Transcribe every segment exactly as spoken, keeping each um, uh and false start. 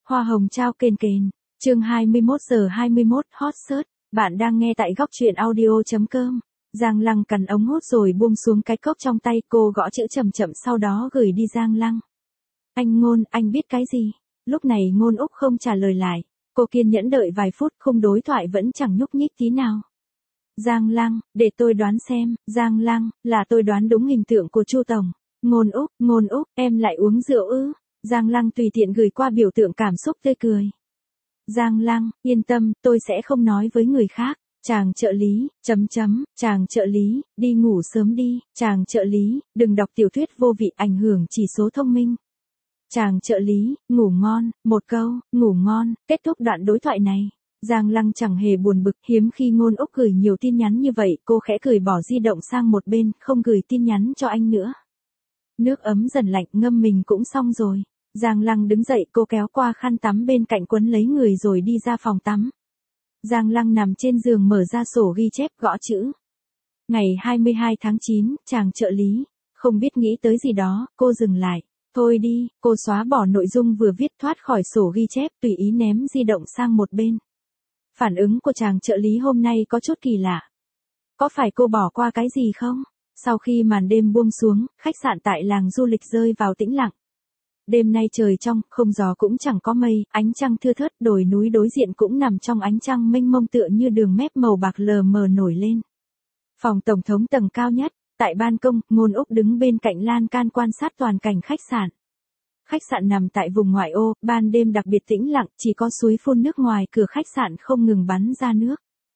Hoa hồng trao kền kền. Chương hai mươi mốt giờ hai mươi mốt hot search. Bạn đang nghe tại góc truyện audio.com. Giang Lăng cắn ống hút rồi buông xuống cái cốc trong tay, cô gõ chữ chậm chậm sau đó gửi đi Giang Lăng. Anh Ngôn, anh biết cái gì? Lúc này Ngôn Úc không trả lời lại. Cô kiên nhẫn đợi vài phút, khung đối thoại vẫn chẳng nhúc nhích tí nào. Giang Lăng, để tôi đoán xem. Giang Lăng, là tôi đoán đúng hình tượng của Chu Tổng. Ngôn Úc, Ngôn Úc, em lại uống rượu ư? Giang Lăng tùy tiện gửi qua biểu tượng cảm xúc tươi cười. Giang Lăng, yên tâm, tôi sẽ không nói với người khác. Chàng trợ lý, chấm chấm, chàng trợ lý, đi ngủ sớm đi. Chàng trợ lý, đừng đọc tiểu thuyết vô vị ảnh hưởng chỉ số thông minh. Chàng trợ lý, ngủ ngon, một câu, ngủ ngon. Kết thúc đoạn đối thoại này, Giang Lăng chẳng hề buồn bực. Hiếm khi Ngôn Úc gửi nhiều tin nhắn như vậy, cô khẽ cười bỏ di động sang một bên, không gửi tin nhắn cho anh nữa. Nước ấm dần lạnh, ngâm mình cũng xong rồi. Giang Lăng đứng dậy, cô kéo qua khăn tắm bên cạnh quấn lấy người rồi đi ra phòng tắm. Giang Lăng nằm trên giường mở ra sổ ghi chép gõ chữ. Ngày hai mươi hai tháng chín, chàng trợ lý. Không biết nghĩ tới gì đó, cô dừng lại. Thôi đi, cô xóa bỏ nội dung vừa viết thoát khỏi sổ ghi chép, tùy ý ném di động sang một bên. Phản ứng của chàng trợ lý hôm nay có chút kỳ lạ. Có phải cô bỏ qua cái gì không? Sau khi màn đêm buông xuống, khách sạn tại làng du lịch rơi vào tĩnh lặng. Đêm nay trời trong, không gió cũng chẳng có mây, ánh trăng thưa thớt, đồi núi đối diện cũng nằm trong ánh trăng mênh mông tựa như đường mép màu bạc lờ mờ nổi lên. Phòng tổng thống tầng cao nhất, tại ban công, Ngôn Úc đứng bên cạnh lan can quan sát toàn cảnh khách sạn. Khách sạn nằm tại vùng ngoại ô, ban đêm đặc biệt tĩnh lặng, chỉ có suối phun nước ngoài cửa khách sạn không ngừng bắn ra nước.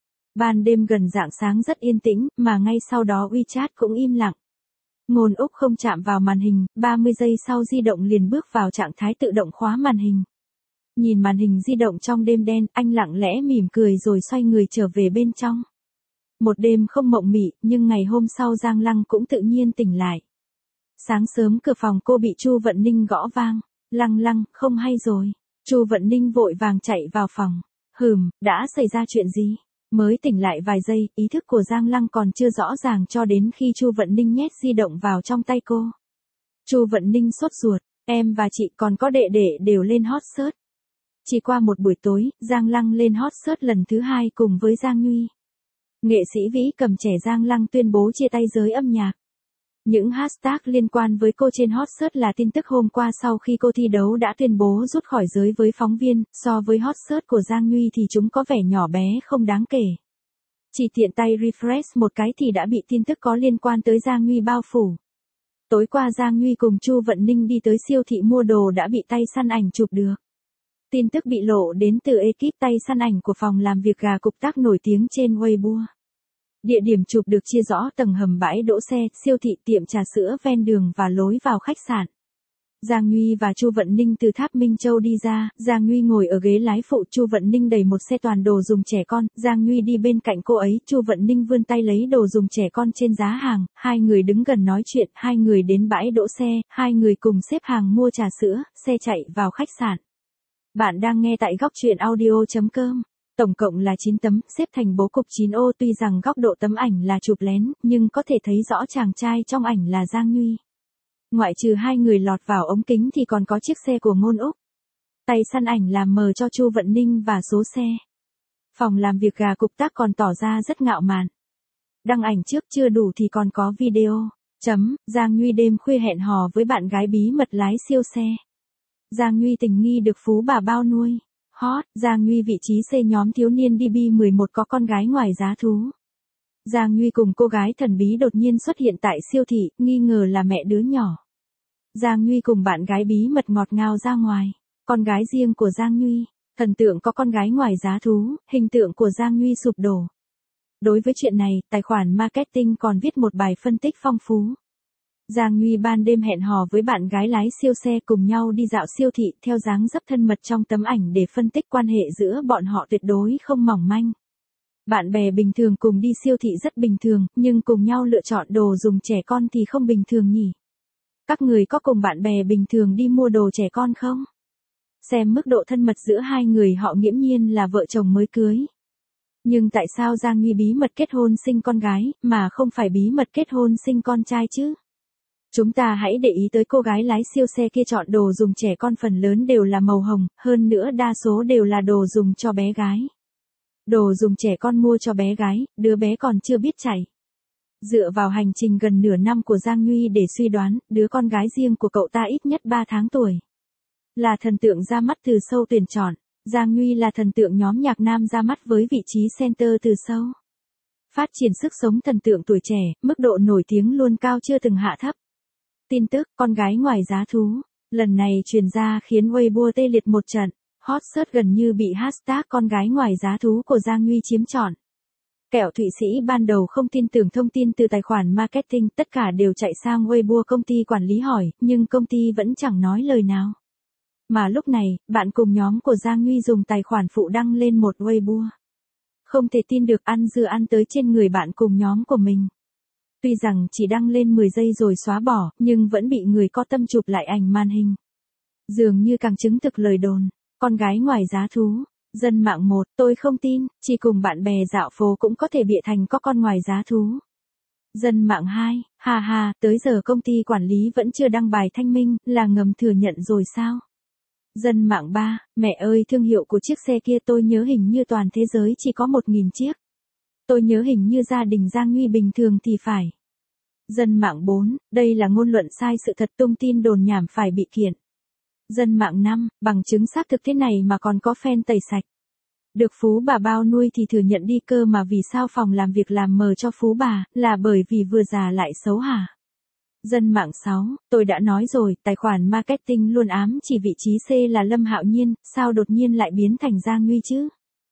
Ban đêm gần rạng sáng rất yên tĩnh, mà ngay sau đó WeChat cũng im lặng. Ngôn Úc không chạm vào màn hình, ba mươi giây sau di động liền bước vào trạng thái tự động khóa màn hình. Nhìn màn hình di động trong đêm đen, anh lặng lẽ mỉm cười rồi xoay người trở về bên trong. Một đêm không mộng mị, nhưng ngày hôm sau Giang Lăng cũng tự nhiên tỉnh lại. Sáng sớm cửa phòng cô bị Chu Vận Ninh gõ vang. Lăng Lăng, không hay rồi. Chu Vận Ninh vội vàng chạy vào phòng. Hừm, đã xảy ra chuyện gì? Mới tỉnh lại vài giây, ý thức của Giang Lăng còn chưa rõ ràng cho đến khi Chu Vận Ninh nhét di động vào trong tay cô. Chu Vận Ninh sốt ruột, em và chị còn có đệ đệ đều lên hot search. Chỉ qua một buổi tối, Giang Lăng lên hot search lần thứ hai cùng với Giang Nhuy. Nghệ sĩ Vĩ Cầm trẻ Giang Lăng tuyên bố chia tay giới âm nhạc. Những hashtag liên quan với cô trên hot search là tin tức hôm qua sau khi cô thi đấu đã tuyên bố rút khỏi giới với phóng viên, so với hot search của Giang Nhuy thì chúng có vẻ nhỏ bé không đáng kể. Chỉ tiện tay refresh một cái thì đã bị tin tức có liên quan tới Giang Nhuy bao phủ. Tối qua Giang Nhuy cùng Chu Vận Ninh đi tới siêu thị mua đồ đã bị tay săn ảnh chụp được. Tin tức bị lộ đến từ ekip tay săn ảnh của phòng làm việc gà cục tác nổi tiếng trên Weibo. Địa điểm chụp được chia rõ tầng hầm bãi đỗ xe, siêu thị, tiệm trà sữa ven đường và lối vào khách sạn. Giang Nhuy và Chu Vận Ninh từ tháp Minh Châu đi ra, Giang Nhuy ngồi ở ghế lái phụ, Chu Vận Ninh đẩy một xe toàn đồ dùng trẻ con, Giang Nhuy đi bên cạnh cô ấy, Chu Vận Ninh vươn tay lấy đồ dùng trẻ con trên giá hàng, hai người đứng gần nói chuyện, hai người đến bãi đỗ xe, hai người cùng xếp hàng mua trà sữa, xe chạy vào khách sạn. Bạn đang nghe tại góc truyện audio.com. Tổng cộng là chín tấm, xếp thành bố cục chín ô, tuy rằng góc độ tấm ảnh là chụp lén, nhưng có thể thấy rõ chàng trai trong ảnh là Giang Nhuy. Ngoại trừ hai người lọt vào ống kính thì còn có chiếc xe của Ngôn Úc. Tay săn ảnh làm mờ cho Chu Vận Ninh và số xe. Phòng làm việc gà cục tác còn tỏ ra rất ngạo mạn. Đăng ảnh trước chưa đủ thì còn có video. Chấm, Giang Nhuy đêm khuya hẹn hò với bạn gái bí mật lái siêu xe. Giang Nhuy tình nghi được phú bà bao nuôi. Hot, Giang Nhuy vị trí C nhóm thiếu niên D B mười một có con gái ngoài giá thú. Giang Nhuy cùng cô gái thần bí đột nhiên xuất hiện tại siêu thị, nghi ngờ là mẹ đứa nhỏ. Giang Nhuy cùng bạn gái bí mật ngọt ngào ra ngoài. Con gái riêng của Giang Nhuy, thần tượng có con gái ngoài giá thú, hình tượng của Giang Nhuy sụp đổ. Đối với chuyện này, tài khoản marketing còn viết một bài phân tích phong phú. Giang Nhuy ban đêm hẹn hò với bạn gái lái siêu xe cùng nhau đi dạo siêu thị theo dáng dấp thân mật trong tấm ảnh để phân tích quan hệ giữa bọn họ tuyệt đối không mỏng manh. Bạn bè bình thường cùng đi siêu thị rất bình thường, nhưng cùng nhau lựa chọn đồ dùng trẻ con thì không bình thường nhỉ. Các người có cùng bạn bè bình thường đi mua đồ trẻ con không? Xem mức độ thân mật giữa hai người họ nghiễm nhiên là vợ chồng mới cưới. Nhưng tại sao Giang Nhuy bí mật kết hôn sinh con gái, mà không phải bí mật kết hôn sinh con trai chứ? Chúng ta hãy để ý tới cô gái lái siêu xe kia chọn đồ dùng trẻ con phần lớn đều là màu hồng, hơn nữa đa số đều là đồ dùng cho bé gái. Đồ dùng trẻ con mua cho bé gái, đứa bé còn chưa biết chạy. Dựa vào hành trình gần nửa năm của Giang Nhuy để suy đoán, đứa con gái riêng của cậu ta ít nhất ba tháng tuổi. Là thần tượng ra mắt từ sâu tuyển chọn, Giang Nhuy là thần tượng nhóm nhạc nam ra mắt với vị trí center từ sâu. Phát triển sức sống thần tượng tuổi trẻ, mức độ nổi tiếng luôn cao chưa từng hạ thấp. Tin tức, con gái ngoài giá thú, lần này truyền ra khiến Weibo tê liệt một trận, hot search gần như bị hashtag con gái ngoài giá thú của Giang Nhuy chiếm trọn. Kẻo Thụy Sĩ ban đầu không tin tưởng thông tin từ tài khoản marketing, tất cả đều chạy sang Weibo công ty quản lý hỏi, nhưng công ty vẫn chẳng nói lời nào. Mà lúc này, bạn cùng nhóm của Giang Nhuy dùng tài khoản phụ đăng lên một Weibo. Không thể tin được ăn dưa ăn tới trên người bạn cùng nhóm của mình. Tuy rằng chỉ đăng lên mười giây rồi xóa bỏ, nhưng vẫn bị người có tâm chụp lại ảnh màn hình. Dường như càng chứng thực lời đồn, con gái ngoài giá thú. Dân mạng một, tôi không tin, chỉ cùng bạn bè dạo phố cũng có thể bịa thành có con ngoài giá thú. Dân mạng hai, ha ha, tới giờ công ty quản lý vẫn chưa đăng bài thanh minh, là ngầm thừa nhận rồi sao? Dân mạng ba, mẹ ơi thương hiệu của chiếc xe kia tôi nhớ hình như toàn thế giới chỉ có một nghìn chiếc. Tôi nhớ hình như gia đình Giang Nhuy bình thường thì phải. Dân mạng bốn, đây là ngôn luận sai sự thật, tung tin đồn nhảm phải bị kiện. Dân mạng năm, bằng chứng xác thực thế này mà còn có fan tẩy sạch. Được phú bà bao nuôi thì thừa nhận đi cơ mà vì sao phòng làm việc làm mờ cho phú bà, là bởi vì vừa già lại xấu hả? Dân mạng sáu, tôi đã nói rồi, tài khoản marketing luôn ám chỉ vị trí C là Lâm Hạo Nhiên, sao đột nhiên lại biến thành Giang Nhuy chứ?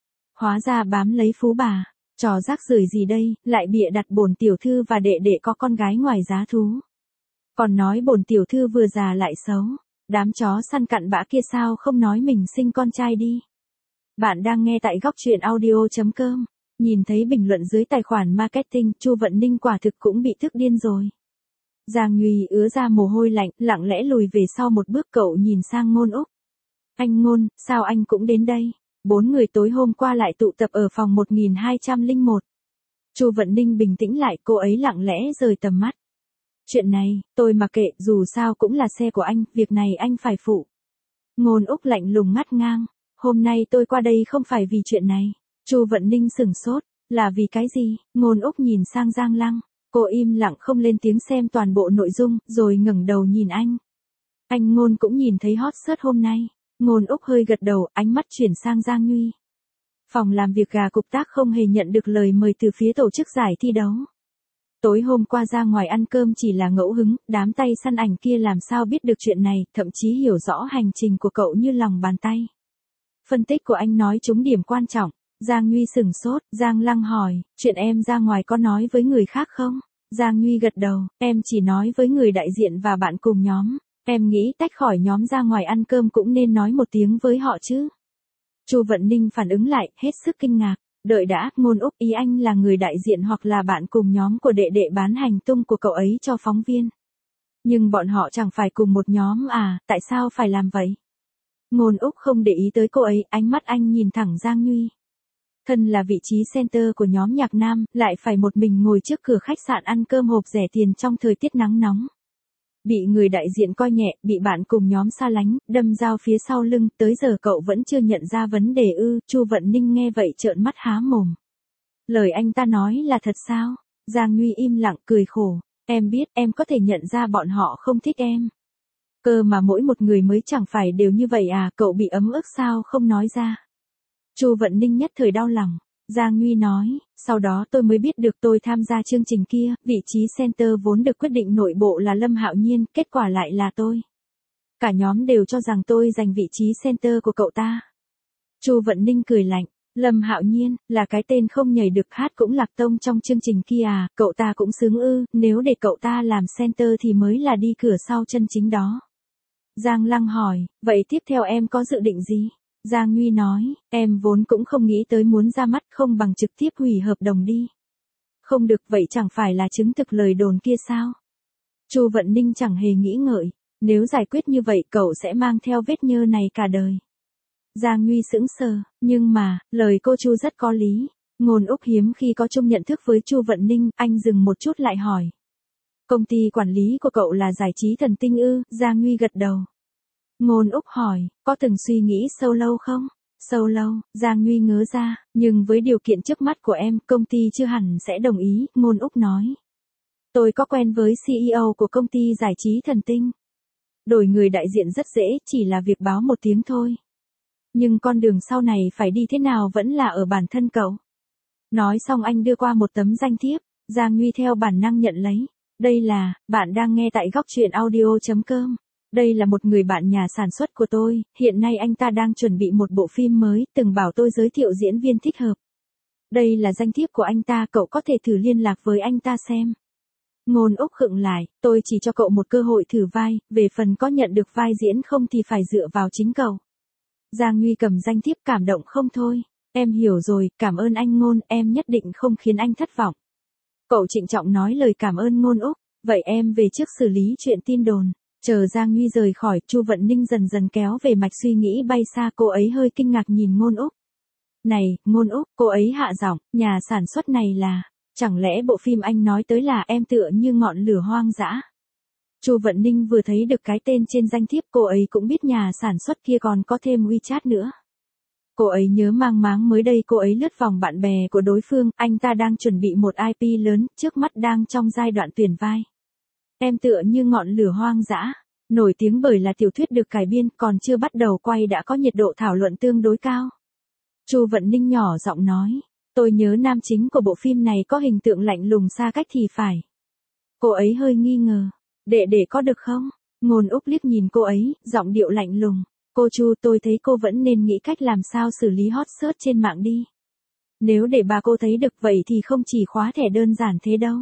Hóa ra bám lấy phú bà, trò rác rưởi gì đây, lại bịa đặt bổn tiểu thư và đệ đệ có con gái ngoài giá thú. Còn nói bổn tiểu thư vừa già lại xấu, đám chó săn cặn bã kia sao không nói mình sinh con trai đi. Bạn đang nghe tại góc truyện audio chấm com, nhìn thấy bình luận dưới tài khoản marketing, Chu Vận Ninh quả thực cũng bị tức điên rồi. Giang Nhuy ứa ra mồ hôi lạnh, lặng lẽ lùi về sau một bước, cậu nhìn sang Ngôn Úc. Anh Ngôn, sao anh cũng đến đây? Bốn người tối hôm qua lại tụ tập ở phòng một nghìn hai trăm lẻ một. Chu Vận Ninh bình tĩnh lại, cô ấy lặng lẽ rời tầm mắt. Chuyện này, tôi mặc kệ, dù sao cũng là xe của anh, việc này anh phải phụ. Ngôn Úc lạnh lùng ngắt ngang. Hôm nay tôi qua đây không phải vì chuyện này. Chu Vận Ninh sửng sốt, là vì cái gì? Ngôn Úc nhìn sang Giang Lăng, cô im lặng không lên tiếng xem toàn bộ nội dung, rồi ngẩng đầu nhìn anh. Anh Ngôn cũng nhìn thấy hot search hôm nay. Ngôn Úc hơi gật đầu, ánh mắt chuyển sang Giang Nhuy. Phòng làm việc gà cục tác không hề nhận được lời mời từ phía tổ chức giải thi đấu. Tối hôm qua ra ngoài ăn cơm chỉ là ngẫu hứng, đám tay săn ảnh kia làm sao biết được chuyện này, thậm chí hiểu rõ hành trình của cậu như lòng bàn tay. Phân tích của anh nói trúng điểm quan trọng. Giang Nhuy sửng sốt, Giang Lăng hỏi, chuyện em ra ngoài có nói với người khác không? Giang Nhuy gật đầu, em chỉ nói với người đại diện và bạn cùng nhóm. Em nghĩ tách khỏi nhóm ra ngoài ăn cơm cũng nên nói một tiếng với họ chứ. Chu Vận Ninh phản ứng lại, hết sức kinh ngạc. Đợi đã, Ngôn Úc, ý anh là người đại diện hoặc là bạn cùng nhóm của đệ đệ bán hành tung của cậu ấy cho phóng viên. Nhưng bọn họ chẳng phải cùng một nhóm à, tại sao phải làm vậy? Ngôn Úc không để ý tới cô ấy, ánh mắt anh nhìn thẳng Giang Nhuy. Thân là vị trí center của nhóm nhạc nam, lại phải một mình ngồi trước cửa khách sạn ăn cơm hộp rẻ tiền trong thời tiết nắng nóng. Bị người đại diện coi nhẹ, bị bạn cùng nhóm xa lánh, đâm dao phía sau lưng, tới giờ cậu vẫn chưa nhận ra vấn đề ư? Chu Vận Ninh nghe vậy trợn mắt há mồm. Lời anh ta nói là thật sao? Giang Nhuy im lặng cười khổ. Em biết, em có thể nhận ra bọn họ không thích em. Cơ mà mỗi một người mới chẳng phải đều như vậy à, cậu bị ấm ức sao không nói ra. Chu Vận Ninh nhất thời đau lòng. Giang Nhuy nói, sau đó tôi mới biết được tôi tham gia chương trình kia, vị trí center vốn được quyết định nội bộ là Lâm Hạo Nhiên, kết quả lại là tôi. Cả nhóm đều cho rằng tôi giành vị trí center của cậu ta. Chu Vận Ninh cười lạnh, Lâm Hạo Nhiên, là cái tên không nhảy được hát cũng lạc tông trong chương trình kia à, cậu ta cũng xứng ư, nếu để cậu ta làm center thì mới là đi cửa sau chân chính đó. Giang Lăng hỏi, vậy tiếp theo em có dự định gì? Giang Nhuy nói, em vốn cũng không nghĩ tới muốn ra mắt, không bằng trực tiếp hủy hợp đồng đi. Không được, vậy chẳng phải là chứng thực lời đồn kia sao? Chu Vận Ninh chẳng hề nghĩ ngợi, nếu giải quyết như vậy cậu sẽ mang theo vết nhơ này cả đời. Giang Nhuy sững sờ, nhưng mà, lời cô Chu rất có lý. Ngôn Úc hiếm khi có chung nhận thức với Chu Vận Ninh, anh dừng một chút lại hỏi. Công ty quản lý của cậu là giải trí thần tinh ư? Giang Nguy gật đầu. Ngôn Úc hỏi, có từng suy nghĩ sâu lâu không? Sâu lâu, Giang Nguy ngớ ra, nhưng với điều kiện trước mắt của em, công ty chưa hẳn sẽ đồng ý, Ngôn Úc nói. Tôi có quen với xê e ô của công ty giải trí thần tinh. Đổi người đại diện rất dễ, chỉ là việc báo một tiếng thôi. Nhưng con đường sau này phải đi thế nào vẫn là ở bản thân cậu. Nói xong anh đưa qua một tấm danh thiếp, Giang Nguy theo bản năng nhận lấy. Đây là, bạn đang nghe tại góc truyện audio chấm com. Đây là một người bạn nhà sản xuất của tôi, hiện nay anh ta đang chuẩn bị một bộ phim mới, từng bảo tôi giới thiệu diễn viên thích hợp. Đây là danh thiếp của anh ta, cậu có thể thử liên lạc với anh ta xem. Ngôn Úc khựng lại, tôi chỉ cho cậu một cơ hội thử vai, về phần có nhận được vai diễn không thì phải dựa vào chính cậu. Giang Nguy cầm danh thiếp cảm động không thôi. Em hiểu rồi, cảm ơn anh Ngôn, em nhất định không khiến anh thất vọng. Cậu trịnh trọng nói lời cảm ơn Ngôn Úc, vậy em về trước xử lý chuyện tin đồn. Chờ Giang Nguy rời khỏi, Chu Vận Ninh dần dần kéo về mạch suy nghĩ bay xa, cô ấy hơi kinh ngạc nhìn Ngôn Úc. Này, Ngôn Úc, cô ấy hạ giọng, nhà sản xuất này là, chẳng lẽ bộ phim anh nói tới là Em tựa như ngọn lửa hoang dã? Chu Vận Ninh vừa thấy được cái tên trên danh thiếp, cô ấy cũng biết nhà sản xuất kia còn có thêm WeChat nữa. Cô ấy nhớ mang máng mới đây cô ấy lướt vòng bạn bè của đối phương, anh ta đang chuẩn bị một i pê lớn, trước mắt đang trong giai đoạn tuyển vai. Em tựa như ngọn lửa hoang dã, nổi tiếng bởi là tiểu thuyết được cải biên, còn chưa bắt đầu quay đã có nhiệt độ thảo luận tương đối cao. Chu Vận Ninh nhỏ giọng nói, tôi nhớ nam chính của bộ phim này có hình tượng lạnh lùng xa cách thì phải. Cô ấy hơi nghi ngờ, đệ đệ có được không? Ngôn Úc liếc nhìn cô ấy, giọng điệu lạnh lùng. Cô Chu, tôi thấy cô vẫn nên nghĩ cách làm sao xử lý hot search trên mạng đi. Nếu để bà cô thấy được vậy thì không chỉ khóa thẻ đơn giản thế đâu.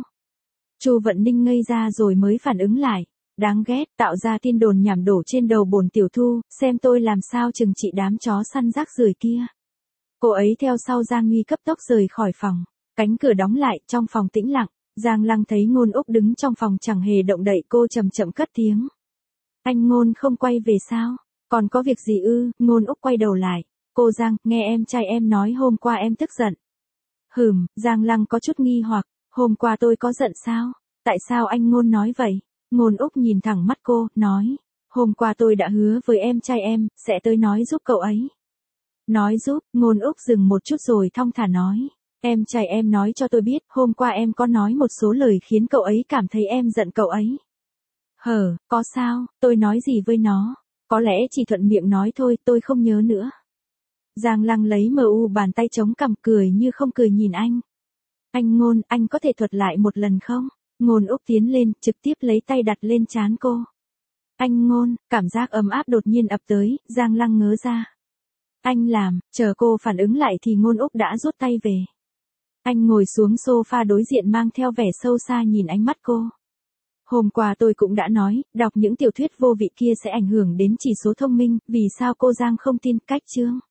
Chu Vận Ninh ngây ra rồi mới phản ứng lại. Đáng ghét, tạo ra tin đồn nhảm đổ trên đầu bổn tiểu thư, xem tôi làm sao trừng trị đám chó săn rác rưởi kia. Cô ấy theo sau Giang Nguy cấp tốc rời khỏi phòng. Cánh cửa đóng lại, trong phòng tĩnh lặng. Giang Lăng thấy Ngôn Úc đứng trong phòng chẳng hề động đậy, cô chậm chậm cất tiếng. Anh Ngôn không quay về sao? Còn có việc gì ư? Ngôn Úc quay đầu lại. Cô Giang, nghe em trai em nói hôm qua em tức giận. Hừm, Giang Lăng có chút nghi hoặc, hôm qua tôi có giận sao? Tại sao anh Ngôn nói vậy? Ngôn Úc nhìn thẳng mắt cô, nói. Hôm qua tôi đã hứa với em trai em, sẽ tới nói giúp cậu ấy. Nói giúp, Ngôn Úc dừng một chút rồi thong thả nói. Em trai em nói cho tôi biết, hôm qua em có nói một số lời khiến cậu ấy cảm thấy em giận cậu ấy. Hờ, có sao, tôi nói gì với nó? Có lẽ chỉ thuận miệng nói thôi, tôi không nhớ nữa. Giang Lăng lấy mờ u bàn tay chống cằm cười như không cười nhìn anh. Anh Ngôn, anh có thể thuật lại một lần không? Ngôn Úc tiến lên, trực tiếp lấy tay đặt lên trán cô. Anh Ngôn, cảm giác ấm áp đột nhiên ập tới, Giang Lăng ngớ ra. Anh làm, chờ cô phản ứng lại thì Ngôn Úc đã rút tay về. Anh ngồi xuống sofa đối diện mang theo vẻ sâu xa nhìn ánh mắt cô. Hôm qua tôi cũng đã nói, đọc những tiểu thuyết vô vị kia sẽ ảnh hưởng đến chỉ số thông minh, vì sao cô Giang không tin cách chương?